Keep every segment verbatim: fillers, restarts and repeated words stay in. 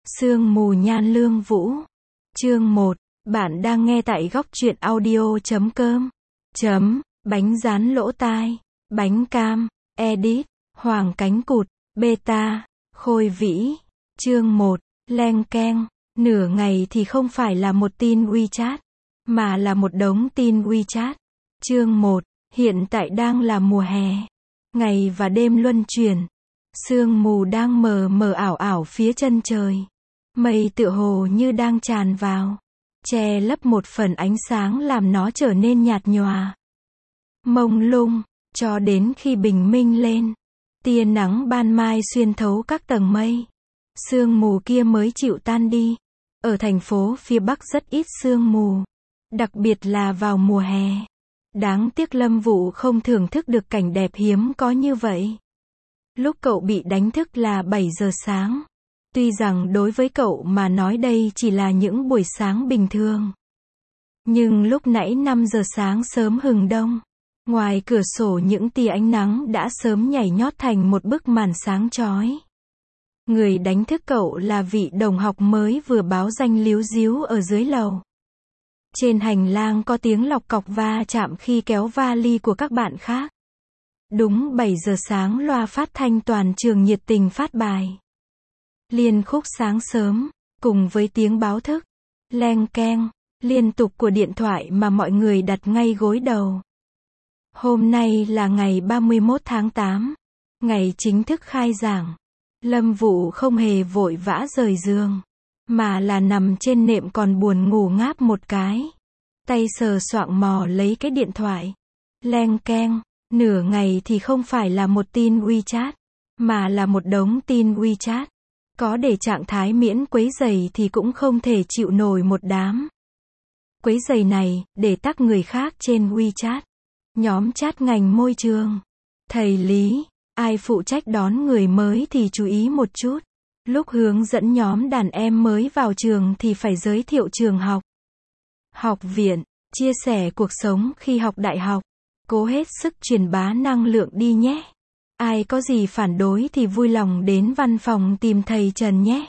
Sương mù nhan lương vũ. Chương một. Bạn đang nghe tại góc truyện audio chấm com. Chấm. Bánh rán lỗ tai. Bánh cam. Edit. Hoàng cánh cụt. Beta. Khôi vĩ. Chương một. Leng keng. Nửa ngày thì không phải là một tin WeChat, mà là một đống tin WeChat. Chương một. Hiện tại đang là mùa hè. Ngày và đêm luân chuyển. Sương mù đang mờ mờ ảo ảo phía chân trời. Mây tựa hồ như đang tràn vào, che lấp một phần ánh sáng làm nó trở nên nhạt nhòa, mông lung, cho đến khi bình minh lên. Tia nắng ban mai xuyên thấu các tầng mây. Sương mù kia mới chịu tan đi. Ở thành phố phía Bắc rất ít sương mù, đặc biệt là vào mùa hè. Đáng tiếc Lâm Vũ không thưởng thức được cảnh đẹp hiếm có như vậy. Lúc cậu bị đánh thức là bảy giờ sáng. Tuy rằng đối với cậu mà nói đây chỉ là những buổi sáng bình thường. Nhưng lúc nãy năm giờ sáng sớm hừng đông, ngoài cửa sổ những tia ánh nắng đã sớm nhảy nhót thành một bức màn sáng chói. Người đánh thức cậu là vị đồng học mới vừa báo danh líu díu ở dưới lầu. Trên hành lang có tiếng lọc cọc va chạm khi kéo vali của các bạn khác. Đúng bảy giờ sáng loa phát thanh toàn trường nhiệt tình phát bài liên khúc sáng sớm, cùng với tiếng báo thức leng keng liên tục của điện thoại mà mọi người đặt ngay gối đầu. Hôm nay là ngày ba mươi mốt tháng tám, ngày chính thức khai giảng. Lâm Vũ không hề vội vã rời giường, mà là nằm trên nệm còn buồn ngủ ngáp một cái. Tay sờ soạng mò lấy cái điện thoại. Leng keng, nửa ngày thì không phải là một tin WeChat, mà là một đống tin WeChat. Có để trạng thái miễn quấy rầy thì cũng không thể chịu nổi một đám. Quấy rầy này, để tắc người khác trên WeChat. Nhóm chat ngành môi trường. Thầy Lý, ai phụ trách đón người mới thì chú ý một chút. Lúc hướng dẫn nhóm đàn em mới vào trường thì phải giới thiệu trường học, học viện, chia sẻ cuộc sống khi học đại học. Cố hết sức truyền bá năng lượng đi nhé. Ai có gì phản đối thì vui lòng đến văn phòng tìm thầy Trần nhé.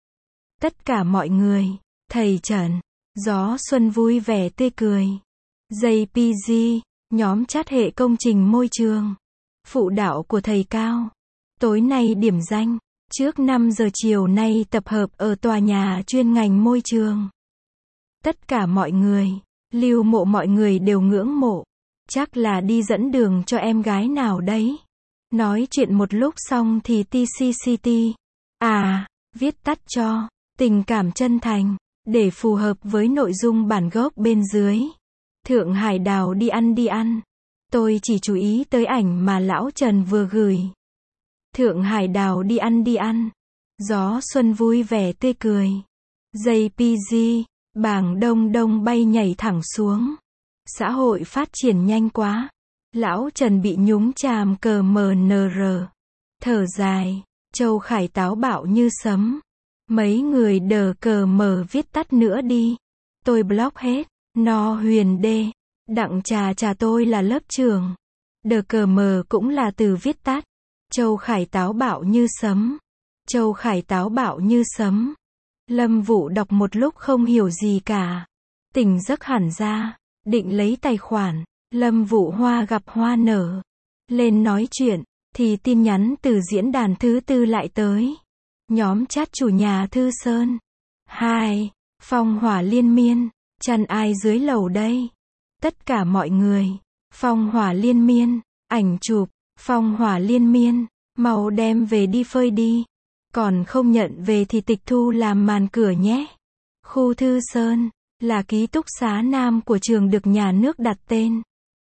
Tất cả mọi người, thầy Trần, gió xuân vui vẻ tươi cười. gi pê giê, nhóm chat hệ công trình môi trường. Phụ đạo của thầy Cao. Tối nay điểm danh, trước năm giờ chiều nay tập hợp ở tòa nhà chuyên ngành môi trường. Tất cả mọi người, Lưu Mộ mọi người đều ngưỡng mộ. Chắc là đi dẫn đường cho em gái nào đấy. Nói chuyện một lúc xong thì tê xê xê tê. À, viết tắt cho, tình cảm chân thành, để phù hợp với nội dung bản gốc bên dưới. Thượng Hải Đào đi ăn đi ăn. Tôi chỉ chú ý tới ảnh mà lão Trần vừa gửi. Thượng Hải Đào đi ăn đi ăn. Gió xuân vui vẻ tươi cười. gi pê giê, bảng đông đông bay nhảy thẳng xuống. Xã hội phát triển nhanh quá. Lão Trần bị nhúng chàm cờ mờ nờ rờ. Thở dài, Châu Khải táo bạo như sấm. Mấy người đờ cờ mờ viết tắt nữa đi. Tôi block hết. No huyền đê. Đặng trà trà tôi là lớp trưởng. Đờ cờ mờ cũng là từ viết tắt. Châu Khải táo bạo như sấm. Châu Khải táo bạo như sấm. Lâm Vũ đọc một lúc không hiểu gì cả. Tỉnh giấc hẳn ra. Định lấy tài khoản. Lâm Vũ hoa gặp hoa nở. Lên nói chuyện, thì tin nhắn từ diễn đàn thứ tư lại tới. Nhóm chat chủ nhà Thư Sơn. Hai, phong hỏa liên miên. Chăn ai dưới lầu đây? Tất cả mọi người. Phong hỏa liên miên. Ảnh chụp. Phong hỏa liên miên. Mau đem về đi phơi đi. Còn không nhận về thì tịch thu làm màn cửa nhé. Khu Thư Sơn là ký túc xá nam của trường được nhà nước đặt tên.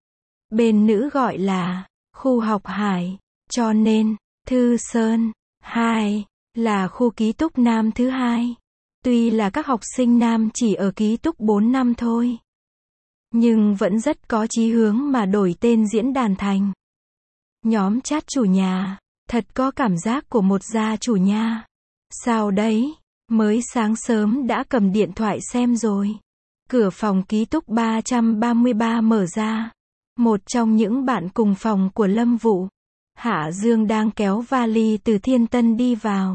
Bên nữ gọi là khu học Hải, cho nên Thư Sơn hai là khu ký túc nam thứ hai. Tuy là các học sinh nam chỉ ở ký túc bốn năm thôi, nhưng vẫn rất có chí hướng mà đổi tên diễn đàn thành. Nhóm chat chủ nhà, thật có cảm giác của một gia chủ nha. Sao đấy, mới sáng sớm đã cầm điện thoại xem rồi. Cửa phòng ký túc ba trăm ba mươi ba mở ra. Một trong những bạn cùng phòng của Lâm Vũ, Hạ Dương đang kéo vali từ Thiên Tân đi vào.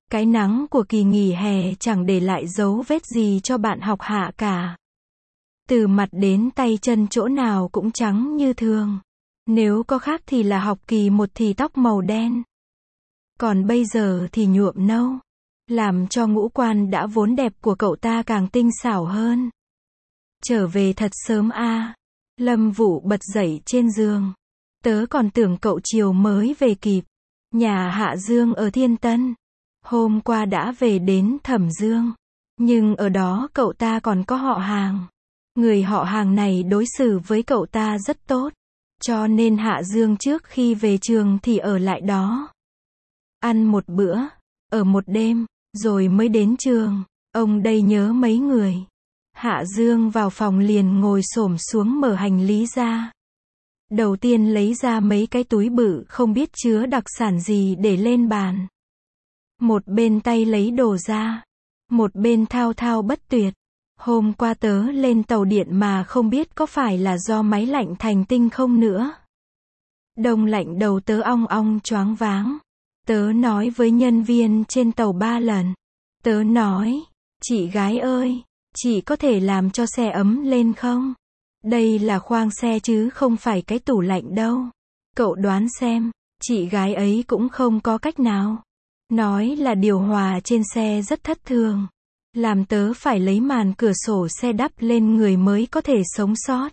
Cái nắng của kỳ nghỉ hè chẳng để lại dấu vết gì cho bạn học Hạ cả. Từ mặt đến tay chân chỗ nào cũng trắng như thường. Nếu có khác thì là học kỳ một thì tóc màu đen. Còn bây giờ thì nhuộm nâu. Làm cho ngũ quan đã vốn đẹp của cậu ta càng tinh xảo hơn. Trở về thật sớm a. Lâm Vũ bật dậy trên giường. Tớ còn tưởng cậu chiều mới về kịp. Nhà Hạ Dương ở Thiên Tân. Hôm qua đã về đến Thẩm Dương. Nhưng ở đó cậu ta còn có họ hàng. Người họ hàng này đối xử với cậu ta rất tốt. Cho nên Hạ Dương trước khi về trường thì ở lại đó. Ăn một bữa, ở một đêm, rồi mới đến trường. Ông đây nhớ mấy người. Hạ Dương vào phòng liền ngồi xổm xuống mở hành lý ra. Đầu tiên lấy ra mấy cái túi bự không biết chứa đặc sản gì để lên bàn. Một bên tay lấy đồ ra. Một bên thao thao bất tuyệt. Hôm qua tớ lên tàu điện mà không biết có phải là do máy lạnh thành tinh không nữa. Đông lạnh đầu tớ ong ong choáng váng. Tớ nói với nhân viên trên tàu ba lần. Tớ nói, chị gái ơi, chị có thể làm cho xe ấm lên không? Đây là khoang xe chứ không phải cái tủ lạnh đâu. Cậu đoán xem, chị gái ấy cũng không có cách nào. Nói là điều hòa trên xe rất thất thường. Làm tớ phải lấy màn cửa sổ xe đắp lên người mới có thể sống sót.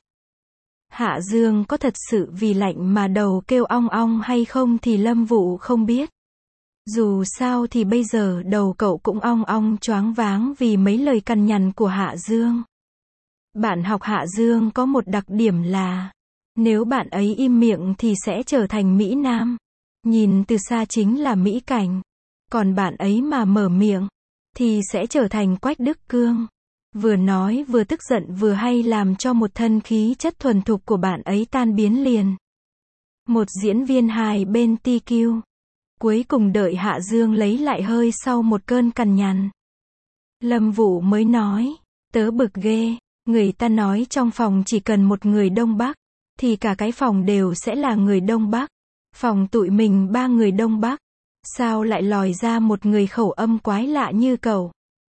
Hạ Dương có thật sự vì lạnh mà đầu kêu ong ong hay không thì Lâm Vũ không biết. Dù sao thì bây giờ đầu cậu cũng ong ong choáng váng vì mấy lời cằn nhằn của Hạ Dương. Bạn học Hạ Dương có một đặc điểm là, nếu bạn ấy im miệng thì sẽ trở thành Mỹ Nam. Nhìn từ xa chính là mỹ cảnh. Còn bạn ấy mà mở miệng, thì sẽ trở thành Quách Đức Cương. Vừa nói vừa tức giận vừa hay làm cho một thân khí chất thuần thục của bạn ấy tan biến liền. Một diễn viên hài bên tê quy. Cuối cùng đợi Hạ Dương lấy lại hơi sau một cơn cằn nhằn. Lâm Vũ mới nói, tớ bực ghê, người ta nói trong phòng chỉ cần một người Đông Bắc, thì cả cái phòng đều sẽ là người Đông Bắc. Phòng tụi mình ba người Đông Bắc, sao lại lòi ra một người khẩu âm quái lạ như cậu?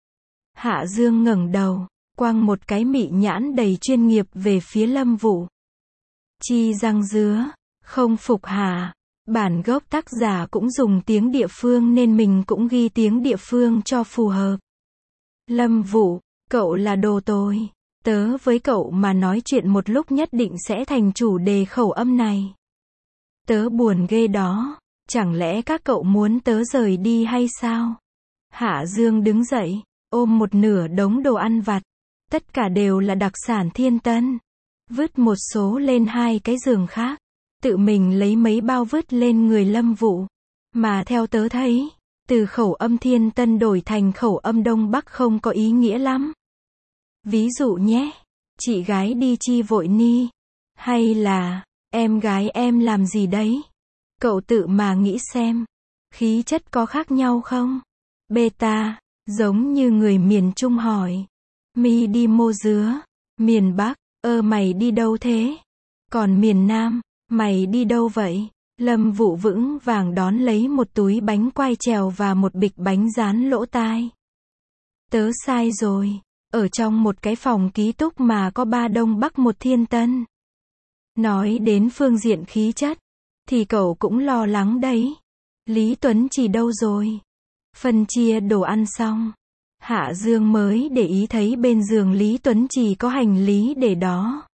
Hạ Dương ngẩng đầu, quăng một cái mị nhãn đầy chuyên nghiệp về phía Lâm Vũ. Chi răng dứa, không phục hả? Bản gốc tác giả cũng dùng tiếng địa phương nên mình cũng ghi tiếng địa phương cho phù hợp. Lâm Vũ, cậu là đồ tồi. Tớ với cậu mà nói chuyện một lúc nhất định sẽ thành chủ đề khẩu âm này. Tớ buồn ghê đó. Chẳng lẽ các cậu muốn tớ rời đi hay sao? Hạ Dương đứng dậy, ôm một nửa đống đồ ăn vặt. Tất cả đều là đặc sản Thiên Tân. Vứt một số lên hai cái giường khác. Tự mình lấy mấy bao vứt lên người Lâm Vũ. Mà theo tớ thấy, từ khẩu âm Thiên Tân đổi thành khẩu âm Đông Bắc không có ý nghĩa lắm. Ví dụ nhé, chị gái đi chi vội ni. Hay là, em gái em làm gì đấy? Cậu tự mà nghĩ xem, khí chất có khác nhau không? Beta, giống như người miền Trung hỏi. Mi đi mua dứa. Miền Bắc, ơ mày đi đâu thế? Còn miền Nam, mày đi đâu vậy? Lâm Vũ vững vàng đón lấy một túi bánh quai trèo và một bịch bánh rán lỗ tai. Tớ sai rồi, ở trong một cái phòng ký túc mà có ba Đông Bắc một Thiên Tân. Nói đến phương diện khí chất, thì cậu cũng lo lắng đấy. Lý Tuấn Chỉ đâu rồi? Phân chia đồ ăn xong, Hạ Dương mới để ý thấy bên giường Lý Tuấn Chỉ có hành lý để đó.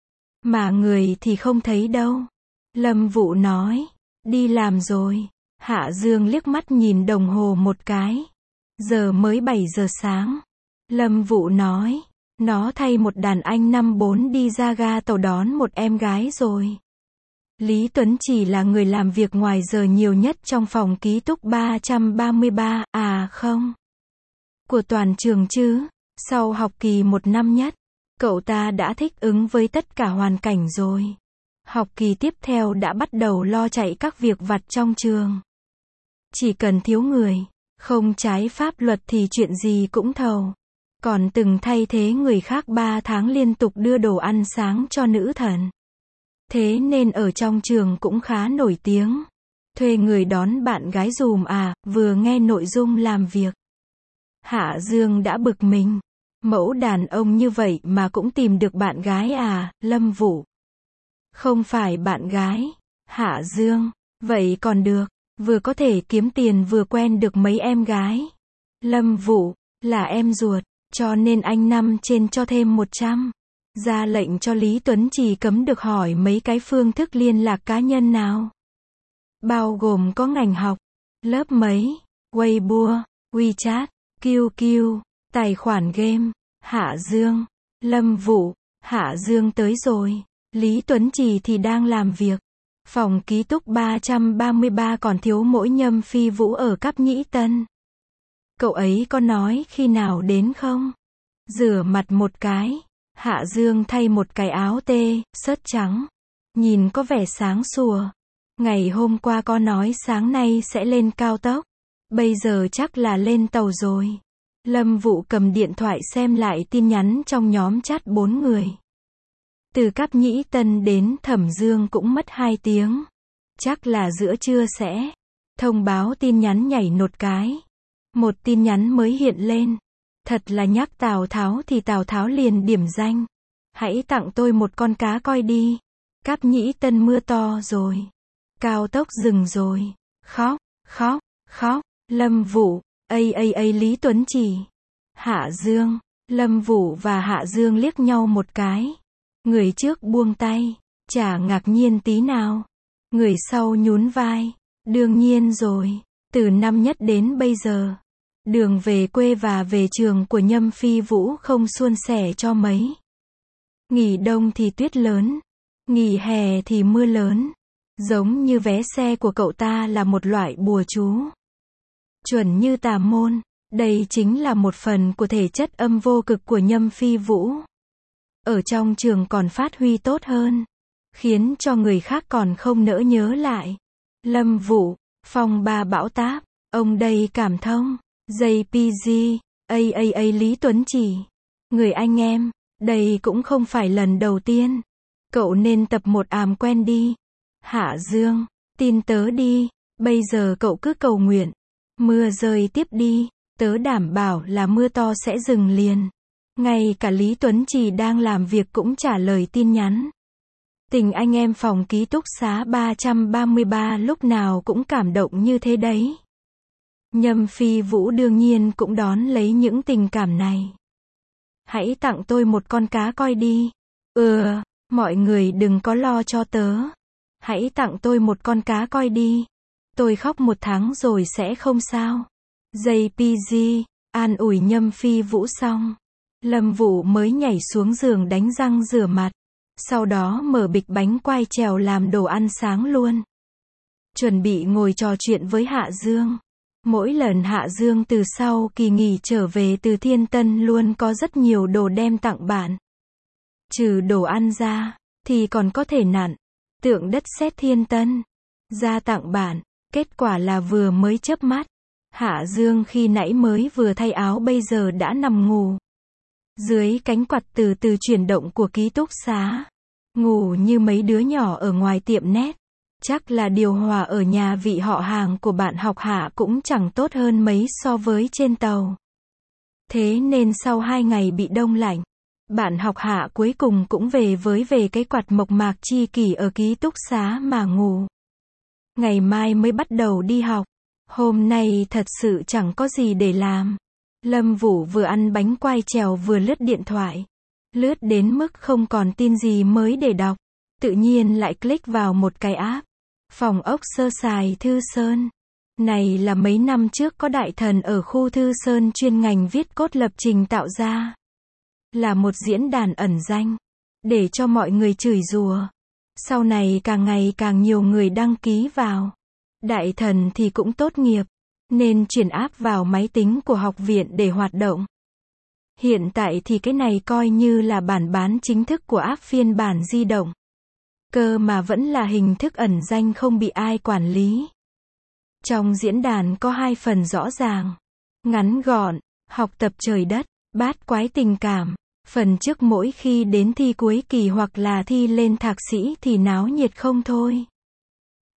Mà người thì không thấy đâu. Lâm Vũ nói, đi làm rồi. Hạ Dương liếc mắt nhìn đồng hồ một cái. Giờ mới bảy giờ sáng. Lâm Vũ nói, nó thay một đàn anh năm bốn đi ra ga tàu đón một em gái rồi. Lý Tuấn Chỉ là người làm việc ngoài giờ nhiều nhất trong phòng ký túc ba trăm ba mươi ba, à không. Của toàn trường chứ. Sau học kỳ một năm nhất, cậu ta đã thích ứng với tất cả hoàn cảnh rồi. Học kỳ tiếp theo đã bắt đầu lo chạy các việc vặt trong trường. Chỉ cần thiếu người, không trái pháp luật thì chuyện gì cũng thầu. Còn từng thay thế người khác ba tháng liên tục đưa đồ ăn sáng cho nữ thần. Thế nên ở trong trường cũng khá nổi tiếng. Thuê người đón bạn gái giùm à, vừa nghe nội dung làm việc. Hạ Dương đã bực mình. Mẫu đàn ông như vậy mà cũng tìm được bạn gái à, Lâm Vũ. Không phải bạn gái. Hạ Dương. Vậy còn được. Vừa có thể kiếm tiền vừa quen được mấy em gái. Lâm Vũ. Là em ruột. Cho nên anh năm trên cho thêm một trăm. Ra lệnh cho Lý Tuấn Trì cấm được hỏi mấy cái phương thức liên lạc cá nhân nào. Bao gồm có ngành học, lớp mấy, Weibo, WeChat, quy quy, tài khoản game. Hạ Dương. Lâm Vũ. Hạ Dương tới rồi. Lý Tuấn Trì thì đang làm việc. Phòng ký túc ba trăm ba mươi ba còn thiếu mỗi Nhâm Phi Vũ ở Cáp Nhĩ Tân. Cậu ấy có nói khi nào đến không? Rửa mặt một cái. Hạ Dương thay một cái áo tê, sớt trắng. Nhìn có vẻ sáng sủa. Ngày hôm qua có nói sáng nay sẽ lên cao tốc. Bây giờ chắc là lên tàu rồi. Lâm Vũ cầm điện thoại xem lại tin nhắn trong nhóm chat bốn người. Từ Cáp Nhĩ Tân đến Thẩm Dương cũng mất hai tiếng. Chắc là giữa trưa sẽ thông báo tin nhắn nhảy nột cái. Một tin nhắn mới hiện lên. Thật là nhắc Tào Tháo thì Tào Tháo liền điểm danh. Hãy tặng tôi một con cá coi đi. Cáp Nhĩ Tân mưa to rồi. Cao tốc dừng rồi. Khóc, khóc, khóc. Lâm Vũ. Ây ây ây Lý Tuấn Trì. Hạ Dương. Lâm Vũ và Hạ Dương liếc nhau một cái. Người trước buông tay. Chả ngạc nhiên tí nào. Người sau nhún vai. Đương nhiên rồi. Từ năm nhất đến bây giờ. Đường về quê và về trường của Nhâm Phi Vũ không suôn sẻ cho mấy. Nghỉ đông thì tuyết lớn. Nghỉ hè thì mưa lớn. Giống như vé xe của cậu ta là một loại bùa chú. Chuẩn như tà môn. Đây chính là một phần của thể chất âm vô cực của Nhâm Phi Vũ. Ở trong trường còn phát huy tốt hơn. Khiến cho người khác còn không nỡ nhớ lại. Lâm Vũ. Phong ba bão táp. Ông đây cảm thông. gi pê giê. a a a Lý Tuấn Trì. Người anh em. Đây cũng không phải lần đầu tiên. Cậu nên tập một àm quen đi. Hạ Dương. Tin tớ đi. Bây giờ cậu cứ cầu nguyện. Mưa rơi tiếp đi. Tớ đảm bảo là mưa to sẽ dừng liền. Ngay cả Lý Tuấn Trì đang làm việc cũng trả lời tin nhắn. Tình anh em phòng ký túc xá ba trăm ba mươi ba lúc nào cũng cảm động như thế đấy. Nhâm Phi Vũ đương nhiên cũng đón lấy những tình cảm này. Hãy tặng tôi một con cá coi đi. Ừ, mọi người đừng có lo cho tớ. Hãy tặng tôi một con cá coi đi. Tôi khóc một tháng rồi sẽ không sao. gi pê giê, an ủi Nhâm Phi Vũ xong. Lâm Vũ mới nhảy xuống giường đánh răng rửa mặt. Sau đó mở bịch bánh quai trèo làm đồ ăn sáng luôn. Chuẩn bị ngồi trò chuyện với Hạ Dương. Mỗi lần Hạ Dương từ sau kỳ nghỉ trở về từ Thiên Tân luôn có rất nhiều đồ đem tặng bạn. Trừ đồ ăn ra, thì còn có thể nặn, tượng đất sét Thiên Tân, ra tặng bạn. Kết quả là vừa mới chớp mắt. Hạ Dương khi nãy mới vừa thay áo bây giờ đã nằm ngủ. Dưới cánh quạt từ từ chuyển động của ký túc xá. Ngủ như mấy đứa nhỏ ở ngoài tiệm net. Chắc là điều hòa ở nhà vị họ hàng của bạn học Hạ cũng chẳng tốt hơn mấy so với trên tàu. Thế nên sau hai ngày bị đông lạnh, bạn học Hạ cuối cùng cũng về với về cái quạt mộc mạc chi kỷ ở ký túc xá mà ngủ. Ngày mai mới bắt đầu đi học. Hôm nay thật sự chẳng có gì để làm. Lâm Vũ vừa ăn bánh quai trèo vừa lướt điện thoại. Lướt đến mức không còn tin gì mới để đọc. Tự nhiên lại click vào một cái app. Phòng ốc sơ sài Thư Sơn. Này là mấy năm trước có đại thần ở khu Thư Sơn chuyên ngành viết cốt lập trình tạo ra. Là một diễn đàn ẩn danh. Để cho mọi người chửi rủa. Sau này càng ngày càng nhiều người đăng ký vào. Đại thần thì cũng tốt nghiệp. Nên chuyển app vào máy tính của học viện để hoạt động. Hiện tại thì cái này coi như là bản bán chính thức của app phiên bản di động. Cơ mà vẫn là hình thức ẩn danh không bị ai quản lý. Trong diễn đàn có hai phần rõ ràng. Ngắn gọn, học tập trời đất, bát quái tình cảm. Phần trước mỗi khi đến thi cuối kỳ hoặc là thi lên thạc sĩ thì náo nhiệt không thôi.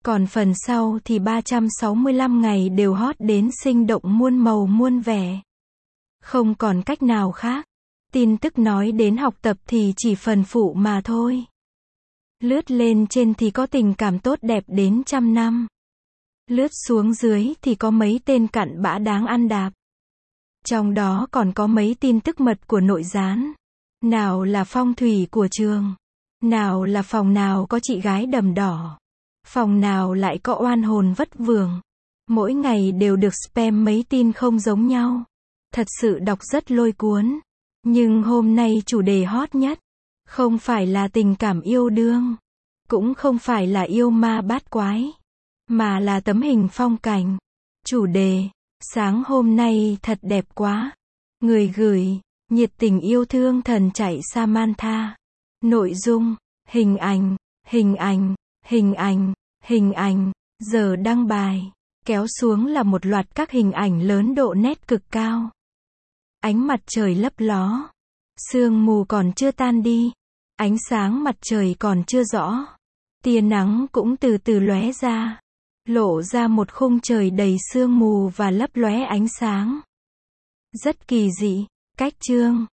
Còn phần sau thì ba trăm sáu mươi lăm ngày đều hot đến sinh động muôn màu muôn vẻ. Không còn cách nào khác. Tin tức nói đến học tập thì chỉ phần phụ mà thôi. Lướt lên trên thì có tình cảm tốt đẹp đến trăm năm. Lướt xuống dưới thì có mấy tên cặn bã đáng ăn đạp. Trong đó còn có mấy tin tức mật của nội gián. Nào là phong thủy của trường. Nào là phòng nào có chị gái đầm đỏ. Phòng nào lại có oan hồn vất vưởng. Mỗi ngày đều được spam mấy tin không giống nhau. Thật sự đọc rất lôi cuốn. Nhưng hôm nay chủ đề hot nhất. Không phải là tình cảm yêu đương. Cũng không phải là yêu ma bát quái. Mà là tấm hình phong cảnh. Chủ đề, sáng hôm nay thật đẹp quá. Người gửi, nhiệt tình yêu thương thần chạy Samantha. Nội dung, hình ảnh, hình ảnh, hình ảnh, hình ảnh, giờ đăng bài. Kéo xuống là một loạt các hình ảnh lớn độ nét cực cao. Ánh mặt trời lấp ló. Sương mù còn chưa tan đi. Ánh sáng mặt trời còn chưa rõ. Tia nắng cũng từ từ lóe ra. Lộ ra một khung trời đầy sương mù và lấp lóe ánh sáng. Rất kỳ dị. Cách chương.